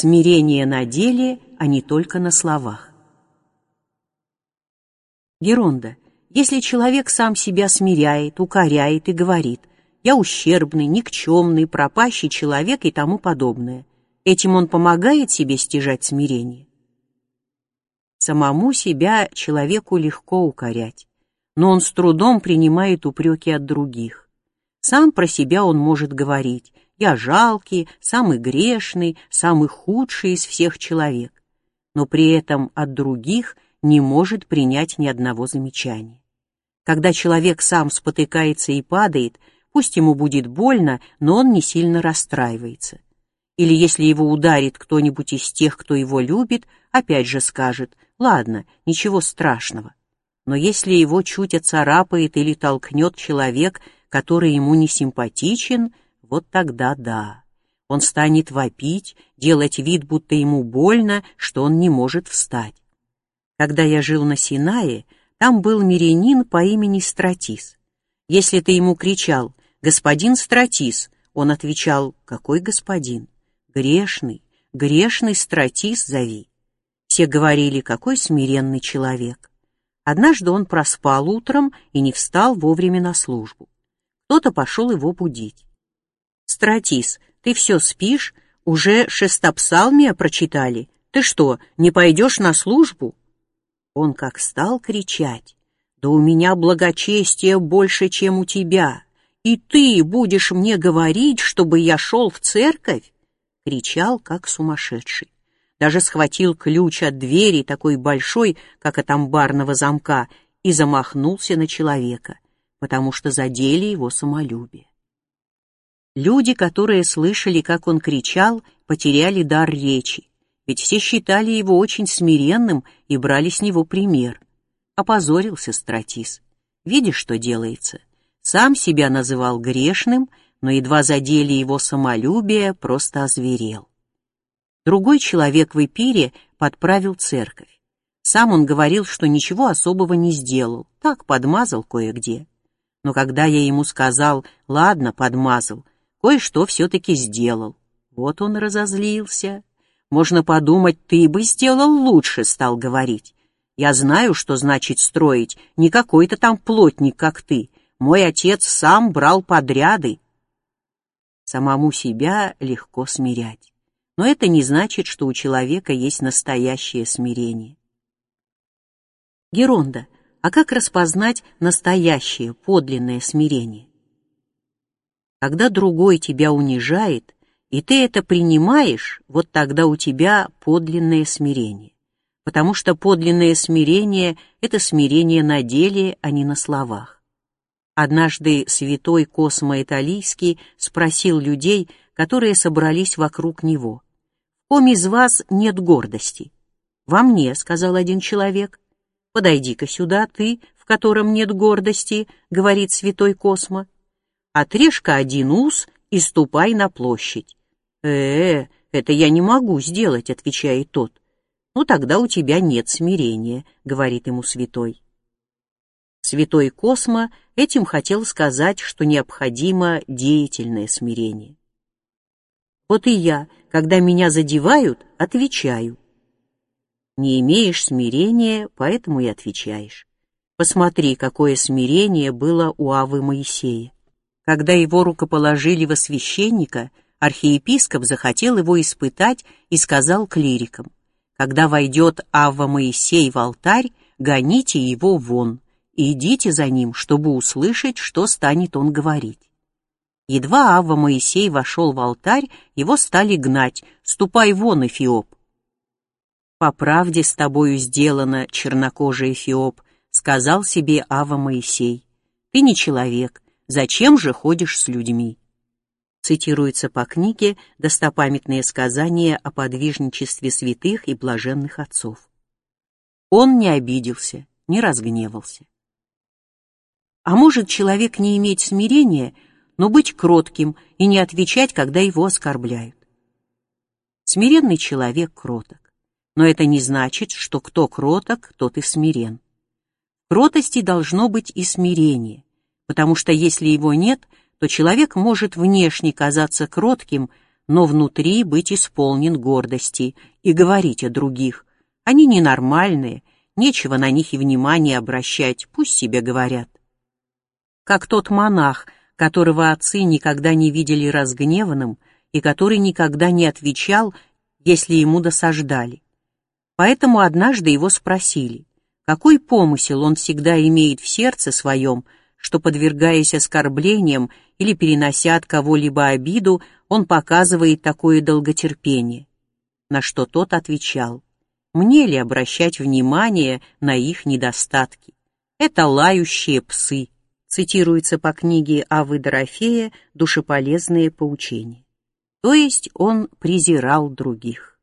Смирение на деле, а не только на словах. Геронда. Если человек сам себя смиряет, укоряет и говорит: «Я ущербный, никчемный, пропащий человек» и тому подобное, этим он помогает себе стяжать смирение? Самому себя человеку легко укорять, но он с трудом принимает упреки от других. Сам про себя он может говорить: «Я жалкий, самый грешный, самый худший из всех человек», но при этом от других не может принять ни одного замечания. Когда человек сам спотыкается и падает, пусть ему будет больно, но он не сильно расстраивается. Или если его ударит кто-нибудь из тех, кто его любит, опять же скажет: «Ладно, ничего страшного». Но если его чуть оцарапает или толкнет человек, который ему не симпатичен, вот тогда да. Он станет вопить, делать вид, будто ему больно, что он не может встать. Когда я жил на Синае, там был мирянин по имени Стратис. Если ты ему кричал: «Господин Стратис», он отвечал: «Какой господин? Грешный, грешный Стратис зови». Все говорили: «Какой смиренный человек». Однажды он проспал утром и не встал вовремя на службу. Кто-то пошел его будить. «Стратис, ты все спишь? Уже шестопсалмия прочитали? Ты что, не пойдешь на службу?» Он как стал кричать: «Да у меня благочестия больше, чем у тебя, и ты будешь мне говорить, чтобы я шел в церковь?» Кричал, как сумасшедший. Даже схватил ключ от двери, такой большой, как от амбарного замка, и замахнулся на человека, потому что задели его самолюбие. Люди, которые слышали, как он кричал, потеряли дар речи, ведь все считали его очень смиренным и брали с него пример. Опозорился Стратис. Видишь, что делается? Сам себя называл грешным, но едва задели его самолюбие, просто озверел. Другой человек в Эпире подправил церковь. Сам он говорил, что ничего особого не сделал, так подмазал кое-где. Но когда я ему сказал: «Ладно, подмазал, кое-что все-таки сделал», вот он разозлился. «Можно подумать, ты бы сделал лучше», — стал говорить. «Я знаю, что значит строить, не какой-то там плотник, как ты. Мой отец сам брал подряды». Самому себя легко смирять. Но это не значит, что у человека есть настоящее смирение. Геронда. А как распознать настоящее, подлинное смирение? Когда другой тебя унижает, и ты это принимаешь, вот тогда у тебя подлинное смирение. Потому что подлинное смирение — это смирение на деле, а не на словах. Однажды святой Космо Италийский спросил людей, которые собрались вокруг него: «В ком из вас нет гордости?» «Во мне», — сказал один человек. «Подойди-ка сюда, ты, в котором нет гордости», — говорит святой Космо. «Отрежь-ка один ус и ступай на площадь». Это я не могу сделать», — отвечает тот. «Ну, тогда у тебя нет смирения», — говорит ему святой. Святой Космо этим хотел сказать, что необходимо деятельное смирение. Вот и я, когда меня задевают, отвечаю. Не имеешь смирения, поэтому и отвечаешь. Посмотри, какое смирение было у Аввы Моисея. Когда его рукоположили во священника, архиепископ захотел его испытать и сказал клирикам: «Когда войдет Авва Моисей в алтарь, гоните его вон, и идите за ним, чтобы услышать, что станет он говорить». Едва Авва Моисей вошел в алтарь, его стали гнать: «Ступай вон, Эфиоп!» «По правде с тобою сделано, чернокожий Эфиоп», — сказал себе Авва Моисей. «Ты не человек, зачем же ходишь с людьми?» Цитируется по книге «Достопамятные сказания о подвижничестве святых и блаженных отцов». Он не обиделся, не разгневался. А может человек не иметь смирения, но быть кротким и не отвечать, когда его оскорбляют? Смиренный человек кроток, но это не значит, что кто кроток, тот и смирен. В кротости должно быть и смирение, потому что если его нет, то человек может внешне казаться кротким, но внутри быть исполнен гордости и говорить о других. Они ненормальные, нечего на них и внимания обращать, пусть себе говорят. Как тот монах, которого отцы никогда не видели разгневанным и который никогда не отвечал, если ему досаждали. Поэтому однажды его спросили, какой помысел он всегда имеет в сердце своем, что, подвергаясь оскорблениям или перенося от кого-либо обиду, он показывает такое долготерпение. На что тот отвечал: «Мне ли обращать внимание на их недостатки? Это лающие псы», цитируется по книге Аввы Дорофея «Душеполезные поучения». То есть он презирал других.